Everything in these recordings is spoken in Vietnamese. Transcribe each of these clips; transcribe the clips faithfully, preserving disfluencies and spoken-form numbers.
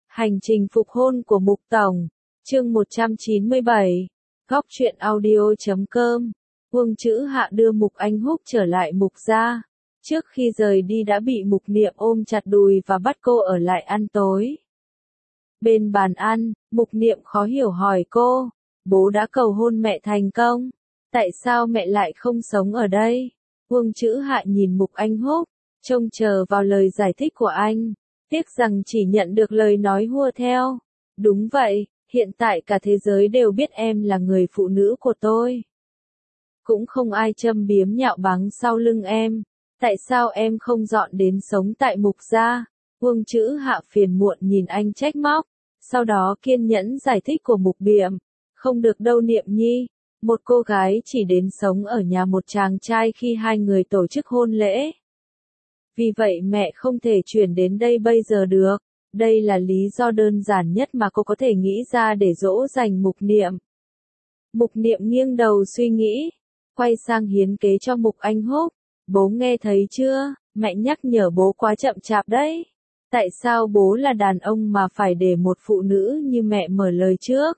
Hành trình phục hôn của Mục Tổng, chương một trăm chín mươi bảy, góc truyện audio chấm com. Vương Chữ Hạ đưa Mục Anh Húc trở lại Mục gia. Trước khi rời đi đã bị Mục Niệm ôm chặt đùi và bắt cô ở lại ăn tối. Bên bàn ăn, Mục Niệm khó hiểu hỏi cô, bố đã cầu hôn mẹ thành công, tại sao mẹ lại không sống ở đây? Vương Chữ Hạ nhìn Mục Anh Húc, trông chờ vào lời giải thích của anh, tiếc rằng chỉ nhận được lời nói hùa theo. Đúng vậy, hiện tại cả thế giới đều biết em là người phụ nữ của tôi. Cũng không ai châm biếm nhạo báng sau lưng em. Tại sao em không dọn đến sống tại Mục gia? Vương Chữ Hạ phiền muộn nhìn anh trách móc, sau đó kiên nhẫn giải thích của Mục Biệm. Không được đâu Niệm Nhi, một cô gái chỉ đến sống ở nhà một chàng trai khi hai người tổ chức hôn lễ. Vì vậy mẹ không thể chuyển đến đây bây giờ được. Đây là lý do đơn giản nhất mà cô có thể nghĩ ra để dỗ dành Mục Niệm. Mục Niệm nghiêng đầu suy nghĩ, quay sang hiến kế cho Mục Anh Húc. Bố nghe thấy chưa, mẹ nhắc nhở bố quá chậm chạp đấy. Tại sao bố là đàn ông mà phải để một phụ nữ như mẹ mở lời trước?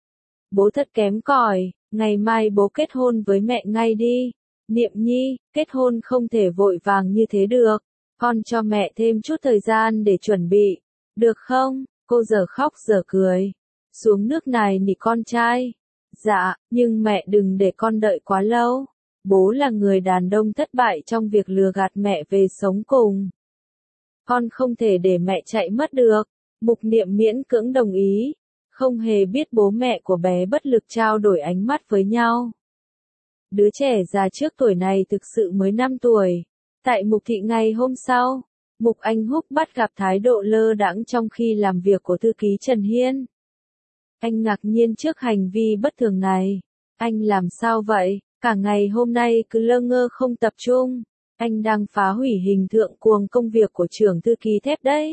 Bố thật kém cỏi, ngày mai bố kết hôn với mẹ ngay đi. Niệm Nhi, kết hôn không thể vội vàng như thế được. Con cho mẹ thêm chút thời gian để chuẩn bị. Được không? Cô giờ khóc giờ cười. Xuống nước này nỉ con trai. Dạ, nhưng mẹ đừng để con đợi quá lâu. Bố là người đàn ông thất bại trong việc lừa gạt mẹ về sống cùng. Con không thể để mẹ chạy mất được. Mục Niệm miễn cưỡng đồng ý. Không hề biết bố mẹ của bé bất lực trao đổi ánh mắt với nhau. Đứa trẻ già trước tuổi này thực sự mới năm tuổi. Tại Mục thị ngày hôm sau, Mục Anh Húc bắt gặp thái độ lơ đãng trong khi làm việc của thư ký Trần Hiên. Anh ngạc nhiên trước hành vi bất thường này. Anh làm sao vậy? Cả ngày hôm nay cứ lơ ngơ không tập trung. Anh đang phá hủy hình tượng cuồng công việc của trưởng thư ký thép đấy.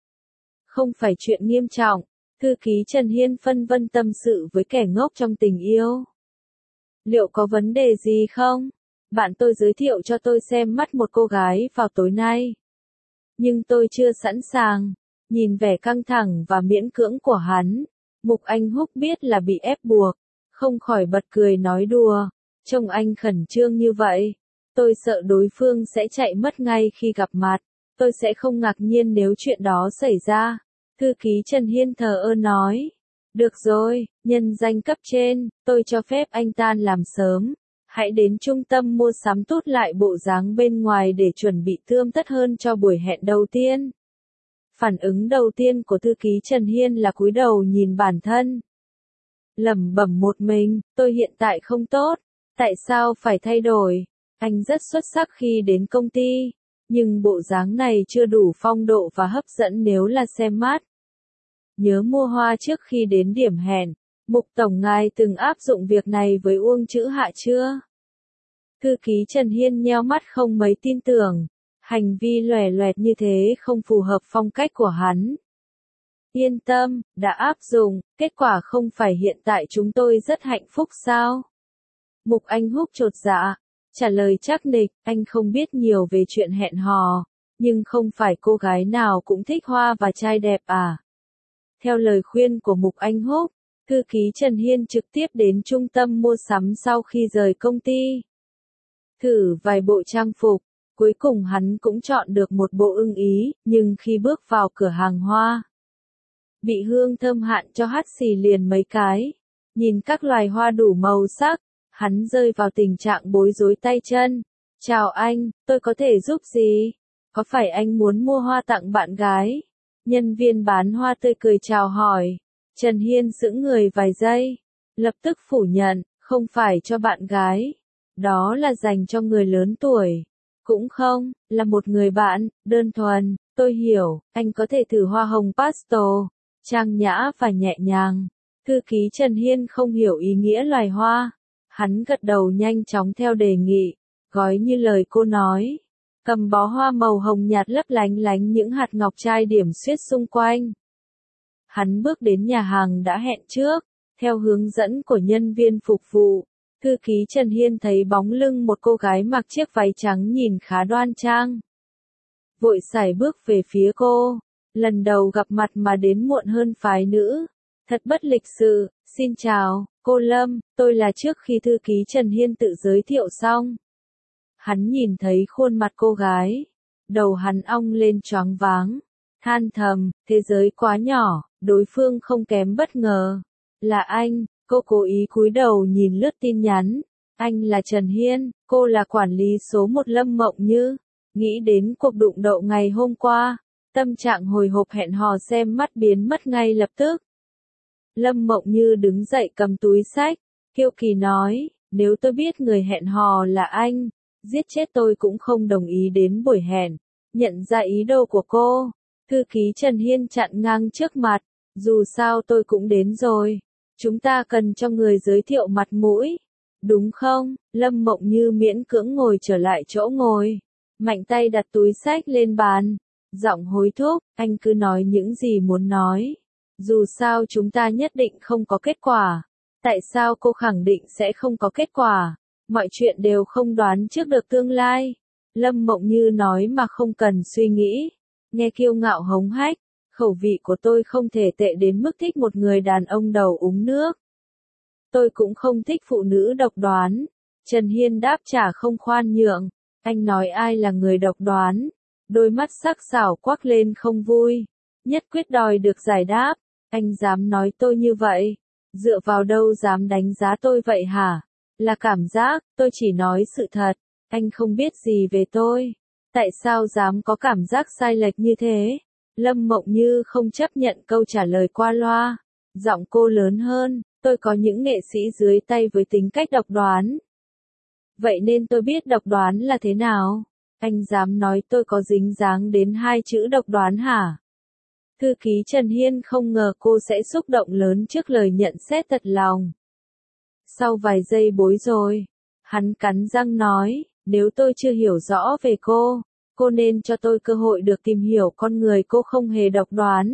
Không phải chuyện nghiêm trọng. Thư ký Trần Hiên phân vân tâm sự với kẻ ngốc trong tình yêu. Liệu có vấn đề gì không? Bạn tôi giới thiệu cho tôi xem mắt một cô gái vào tối nay. Nhưng tôi chưa sẵn sàng. Nhìn vẻ căng thẳng và miễn cưỡng của hắn, Mục Anh Húc biết là bị ép buộc, không khỏi bật cười nói đùa. Trông anh khẩn trương như vậy. Tôi sợ đối phương sẽ chạy mất ngay khi gặp mặt. Tôi sẽ không ngạc nhiên nếu chuyện đó xảy ra. Thư ký Trần Hiên thờ ơ nói. Được rồi, nhân danh cấp trên, tôi cho phép anh tan làm sớm. Hãy đến trung tâm mua sắm tút lại bộ dáng bên ngoài để chuẩn bị tươm tất hơn cho buổi hẹn đầu tiên. Phản ứng đầu tiên của thư ký Trần Hiên là cúi đầu nhìn bản thân. Lẩm bẩm một mình, tôi hiện tại không tốt. Tại sao phải thay đổi? Anh rất xuất sắc khi đến công ty, nhưng bộ dáng này chưa đủ phong độ và hấp dẫn nếu là xem mắt. Nhớ mua hoa trước khi đến điểm hẹn. Mục Tổng ngài từng áp dụng việc này với Uông Chữ Hạ chưa? Thư ký Trần Hiên nheo mắt không mấy tin tưởng. Hành vi lòe loẹt như thế không phù hợp phong cách của hắn. Yên tâm, đã áp dụng, kết quả không phải hiện tại chúng tôi rất hạnh phúc sao? Mục Anh Húc chột dạ, trả lời chắc nịch, anh không biết nhiều về chuyện hẹn hò, nhưng không phải cô gái nào cũng thích hoa và trai đẹp à? Theo lời khuyên của Mục Anh Húc, thư ký Trần Hiên trực tiếp đến trung tâm mua sắm sau khi rời công ty. Thử vài bộ trang phục, cuối cùng hắn cũng chọn được một bộ ưng ý, nhưng khi bước vào cửa hàng hoa, bị hương thơm hạn cho hắt xì liền mấy cái. Nhìn các loài hoa đủ màu sắc, hắn rơi vào tình trạng bối rối tay chân. Chào anh, tôi có thể giúp gì? Có phải anh muốn mua hoa tặng bạn gái? Nhân viên bán hoa tươi cười chào hỏi. Trần Hiên sững người vài giây, lập tức phủ nhận, không phải cho bạn gái. Đó là dành cho người lớn tuổi. Cũng không, là một người bạn, đơn thuần. Tôi hiểu, anh có thể thử hoa hồng pastel, trang nhã và nhẹ nhàng. Thư ký Trần Hiên không hiểu ý nghĩa loài hoa. Hắn gật đầu nhanh chóng theo đề nghị, gói như lời cô nói. Cầm bó hoa màu hồng nhạt lấp lánh lánh những hạt ngọc trai điểm xuyết xung quanh. Hắn bước đến nhà hàng đã hẹn trước, theo hướng dẫn của nhân viên phục vụ. Thư ký Trần Hiên thấy bóng lưng một cô gái mặc chiếc váy trắng nhìn khá đoan trang. Vội sải bước về phía cô. Lần đầu gặp mặt mà đến muộn hơn phái nữ. Thật bất lịch sự, xin chào, cô Lâm, tôi là trước khi thư ký Trần Hiên tự giới thiệu xong. Hắn nhìn thấy khuôn mặt cô gái. Đầu hắn ong lên choáng váng. Than thầm, thế giới quá nhỏ, đối phương không kém bất ngờ. Là anh, cô cố ý cúi đầu nhìn lướt tin nhắn. Anh là Trần Hiên, cô là quản lý số một Lâm Mộng Như. Nghĩ đến cuộc đụng độ ngày hôm qua. Tâm trạng hồi hộp hẹn hò xem mắt biến mất ngay lập tức. Lâm Mộng Như đứng dậy cầm túi xách, kiêu kỳ nói, nếu tôi biết người hẹn hò là anh, giết chết tôi cũng không đồng ý đến buổi hẹn. Nhận ra ý đồ của cô, thư ký Trần Hiên chặn ngang trước mặt, dù sao tôi cũng đến rồi, chúng ta cần cho người giới thiệu mặt mũi, đúng không? Lâm Mộng Như miễn cưỡng ngồi trở lại chỗ ngồi, mạnh tay đặt túi xách lên bàn, giọng hối thúc, anh cứ nói những gì muốn nói. Dù sao chúng ta nhất định không có kết quả. Tại sao cô khẳng định sẽ không có kết quả? Mọi chuyện đều không đoán trước được tương lai. Lâm Mộng Như nói mà không cần suy nghĩ. Nghe kiêu ngạo hống hách. Khẩu vị của tôi không thể tệ đến mức thích một người đàn ông đầu uống nước. Tôi cũng không thích phụ nữ độc đoán. Trần Hiên đáp trả không khoan nhượng. Anh nói ai là người độc đoán? Đôi mắt sắc sảo quắc lên không vui. Nhất quyết đòi được giải đáp. Anh dám nói tôi như vậy? Dựa vào đâu dám đánh giá tôi vậy hả? Là cảm giác, tôi chỉ nói sự thật. Anh không biết gì về tôi. Tại sao dám có cảm giác sai lệch như thế? Lâm Mộng Như không chấp nhận câu trả lời qua loa. Giọng cô lớn hơn, tôi có những nghệ sĩ dưới tay với tính cách độc đoán. Vậy nên tôi biết độc đoán là thế nào? Anh dám nói tôi có dính dáng đến hai chữ độc đoán hả? Thư ký Trần Hiên không ngờ cô sẽ xúc động lớn trước lời nhận xét thật lòng. Sau vài giây bối rối, hắn cắn răng nói, nếu tôi chưa hiểu rõ về cô, cô nên cho tôi cơ hội được tìm hiểu con người cô không hề độc đoán.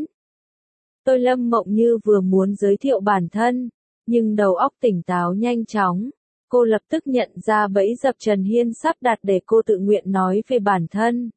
Tôi Lâm Mộng Như vừa muốn giới thiệu bản thân, nhưng đầu óc tỉnh táo nhanh chóng. Cô lập tức nhận ra bẫy dập Trần Hiên sắp đặt để cô tự nguyện nói về bản thân.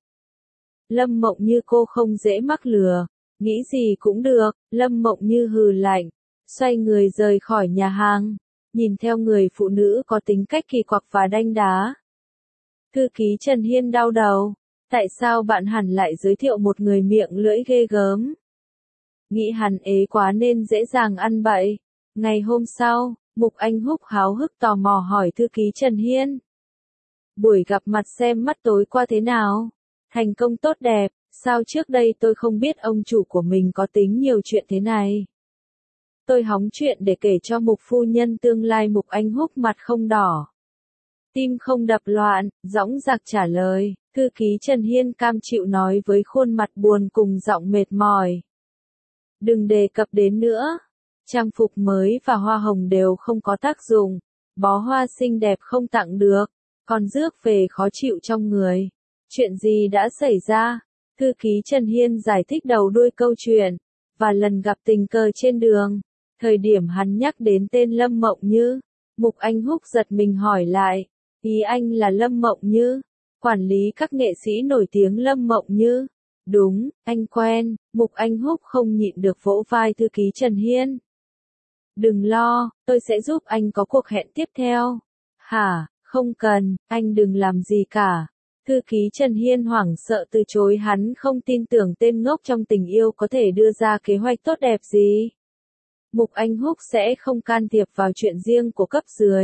Lâm Mộng Như cô không dễ mắc lừa. Nghĩ gì cũng được, Lâm Mộng Như hừ lạnh, xoay người rời khỏi nhà hàng, nhìn theo người phụ nữ có tính cách kỳ quặc và đanh đá. Thư ký Trần Hiên đau đầu, tại sao bạn hẳn lại giới thiệu một người miệng lưỡi ghê gớm? Nghĩ hắn ế quá nên dễ dàng ăn bậy. Ngày hôm sau, Mục Anh Húc háo hức tò mò hỏi thư ký Trần Hiên. Buổi gặp mặt xem mắt tối qua thế nào? Thành công tốt đẹp. Sao trước đây tôi không biết ông chủ của mình có tính nhiều chuyện thế này? Tôi hóng chuyện để kể cho Mục phu nhân tương lai. Mục Anh Húc mặt không đỏ, tim không đập loạn, dõng dạc trả lời. Thư ký Trần Hiên cam chịu nói với khuôn mặt buồn cùng giọng mệt mỏi. Đừng đề cập đến nữa. Trang phục mới và hoa hồng đều không có tác dụng. Bó hoa xinh đẹp không tặng được. Còn rước về khó chịu trong người. Chuyện gì đã xảy ra? Thư ký Trần Hiên giải thích đầu đuôi câu chuyện, và lần gặp tình cờ trên đường, thời điểm hắn nhắc đến tên Lâm Mộng Như, Mục Anh Húc giật mình hỏi lại, ý anh là Lâm Mộng Như, quản lý các nghệ sĩ nổi tiếng Lâm Mộng Như? Đúng, anh quen. Mục Anh Húc không nhịn được vỗ vai thư ký Trần Hiên. Đừng lo, tôi sẽ giúp anh có cuộc hẹn tiếp theo. Hả, không cần, anh đừng làm gì cả. Thư ký Trần Hiên hoảng sợ từ chối, hắn không tin tưởng tên ngốc trong tình yêu có thể đưa ra kế hoạch tốt đẹp gì. Mục Anh Húc sẽ không can thiệp vào chuyện riêng của cấp dưới.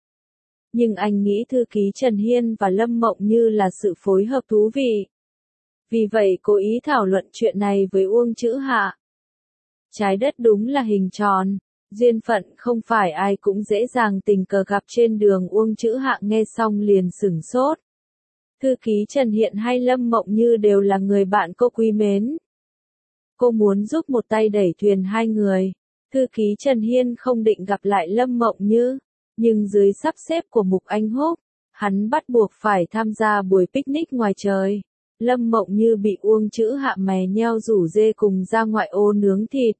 Nhưng anh nghĩ thư ký Trần Hiên và Lâm Mộng Như là sự phối hợp thú vị. Vì vậy cố ý thảo luận chuyện này với Uông Chữ Hạ. Trái đất đúng là hình tròn. Duyên phận không phải ai cũng dễ dàng tình cờ gặp trên đường. Uông Chữ Hạ nghe xong liền sửng sốt. Thư ký Trần Hiên hay Lâm Mộng Như đều là người bạn cô quý mến. Cô muốn giúp một tay đẩy thuyền hai người. Thư ký Trần Hiên không định gặp lại Lâm Mộng Như, nhưng dưới sắp xếp của Mục Anh Húc, hắn bắt buộc phải tham gia buổi picnic ngoài trời. Lâm Mộng Như bị Uông Chữ Hạ mè nheo rủ dê cùng ra ngoại ô nướng thịt.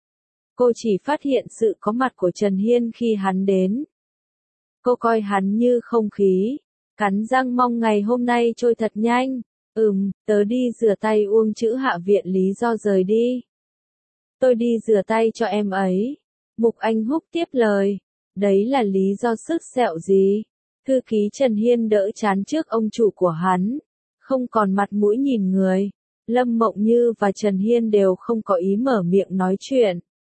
Cô chỉ phát hiện sự có mặt của Trần Hiên khi hắn đến. Cô coi hắn như không khí, cắn răng mong ngày hôm nay trôi thật nhanh. Ừm, tớ đi rửa tay. Uông Chữ Hạ viện lý do rời đi. Tôi đi rửa tay cho em ấy. Mục Anh Húc tiếp lời. Đấy là lý do sứt sẹo gì? Thư ký Trần Hiên đỡ chán trước ông chủ của hắn. Không còn mặt mũi nhìn người. Lâm Mộng Như và Trần Hiên đều không có ý mở miệng nói chuyện.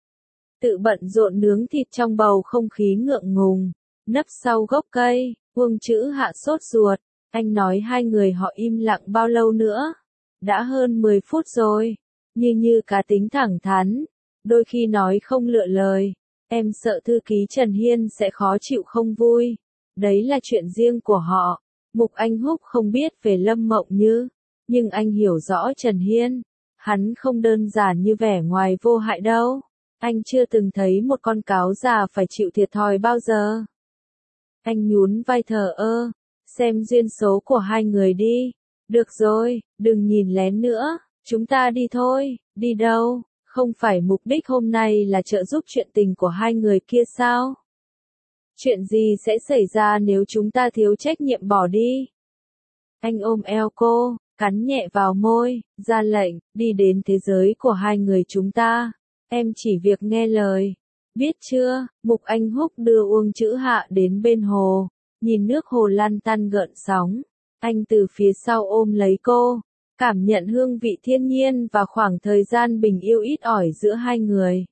Tự bận rộn nướng thịt trong bầu không khí ngượng ngùng. Nấp sau gốc cây, Uông Chữ Hạ sốt ruột. Anh nói hai người họ im lặng bao lâu nữa? Đã hơn mười phút rồi. Như Như cá tính thẳng thắn. Đôi khi nói không lựa lời. Em sợ thư ký Trần Hiên sẽ khó chịu không vui. Đấy là chuyện riêng của họ. Mục Anh Húc không biết về Lâm Mộng Như. Nhưng anh hiểu rõ Trần Hiên. Hắn không đơn giản như vẻ ngoài vô hại đâu. Anh chưa từng thấy một con cáo già phải chịu thiệt thòi bao giờ. Anh nhún vai thờ ơ. Xem duyên số của hai người đi. Được rồi, đừng nhìn lén nữa. Chúng ta đi thôi. Đi đâu? Không phải mục đích hôm nay là trợ giúp chuyện tình của hai người kia sao? Chuyện gì sẽ xảy ra nếu chúng ta thiếu trách nhiệm bỏ đi? Anh ôm eo cô, cắn nhẹ vào môi, ra lệnh, đi đến thế giới của hai người chúng ta. Em chỉ việc nghe lời. Biết chưa? Mục Anh Húc đưa Uông Chữ Hạ đến bên hồ. Nhìn nước hồ lăn tăn gợn sóng. Anh từ phía sau ôm lấy cô. Cảm nhận hương vị thiên nhiên và khoảng thời gian bình yêu ít ỏi giữa hai người.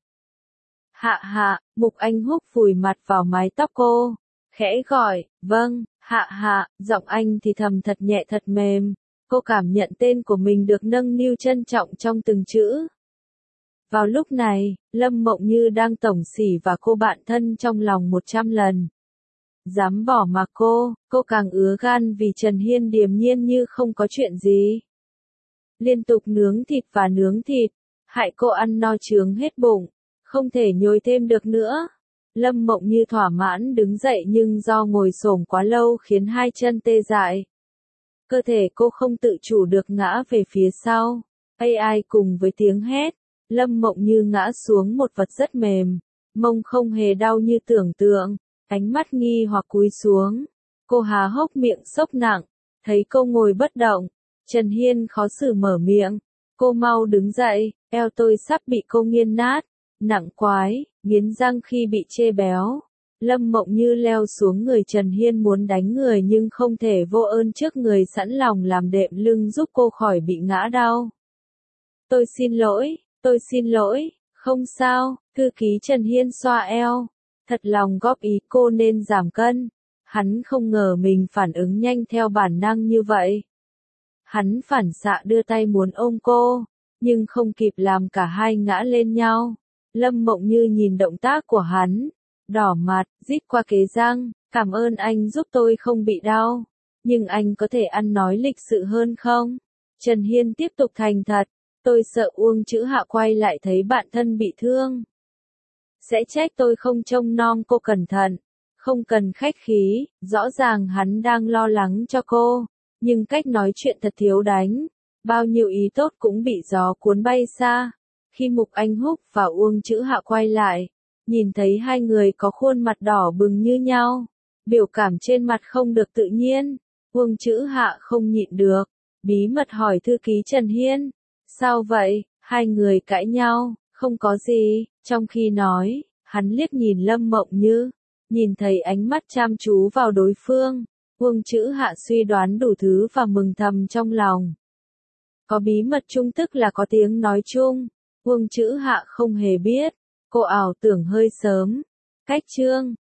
Hạ Hạ, Mục Anh Húc vùi mặt vào mái tóc cô. Khẽ gọi, vâng, Hạ Hạ, giọng anh thì thầm thật nhẹ thật mềm. Cô cảm nhận tên của mình được nâng niu trân trọng trong từng chữ. Vào lúc này, Lâm Mộng Như đang tổng xỉ và cô bạn thân trong lòng một trăm lần. Dám bỏ mặc cô, cô càng ứa gan vì Trần Hiên điềm nhiên như không có chuyện gì. Liên tục nướng thịt và nướng thịt, hại cô ăn no chướng hết bụng, không thể nhồi thêm được nữa. Lâm Mộng Như thỏa mãn đứng dậy nhưng do ngồi xổm quá lâu khiến hai chân tê dại. Cơ thể cô không tự chủ được ngã về phía sau. Ai ai cùng với tiếng hét, Lâm Mộng Như ngã xuống một vật rất mềm, mông không hề đau như tưởng tượng, ánh mắt nghi hoặc cúi xuống. Cô há hốc miệng sốc nặng, thấy cô ngồi bất động. Trần Hiên khó xử mở miệng, cô mau đứng dậy, eo tôi sắp bị cô nghiền nát, nặng quái, nghiến răng khi bị chê béo. Lâm Mộng Như leo xuống người Trần Hiên muốn đánh người nhưng không thể vô ơn trước người sẵn lòng làm đệm lưng giúp cô khỏi bị ngã đau. Tôi xin lỗi, tôi xin lỗi, không sao, thư ký Trần Hiên xoa eo, thật lòng góp ý cô nên giảm cân. Hắn không ngờ mình phản ứng nhanh theo bản năng như vậy. Hắn phản xạ đưa tay muốn ôm cô, nhưng không kịp làm cả hai ngã lên nhau. Lâm Mộng Như nhìn động tác của hắn, đỏ mặt, rít qua kế răng, cảm ơn anh giúp tôi không bị đau. Nhưng anh có thể ăn nói lịch sự hơn không? Trần Hiên tiếp tục thành thật, tôi sợ Uông Chữ Hạ quay lại thấy bạn thân bị thương. Sẽ trách tôi không trông nom cô cẩn thận, không cần khách khí, rõ ràng hắn đang lo lắng cho cô. Nhưng cách nói chuyện thật thiếu đánh, bao nhiêu ý tốt cũng bị gió cuốn bay xa. Khi Mục Anh Húc và Uông Chữ Hạ quay lại, nhìn thấy hai người có khuôn mặt đỏ bừng như nhau, biểu cảm trên mặt không được tự nhiên, Uông Chữ Hạ không nhịn được, bí mật hỏi thư ký Trần Hiên, sao vậy, hai người cãi nhau, không có gì, trong khi nói, hắn liếc nhìn Lâm Mộng Như, nhìn thấy ánh mắt chăm chú vào đối phương. Uông Chữ Hạ suy đoán đủ thứ và mừng thầm trong lòng. Có bí mật chung tức là có tiếng nói chung. Uông Chữ Hạ không hề biết. Cô ảo tưởng hơi sớm. Cách chương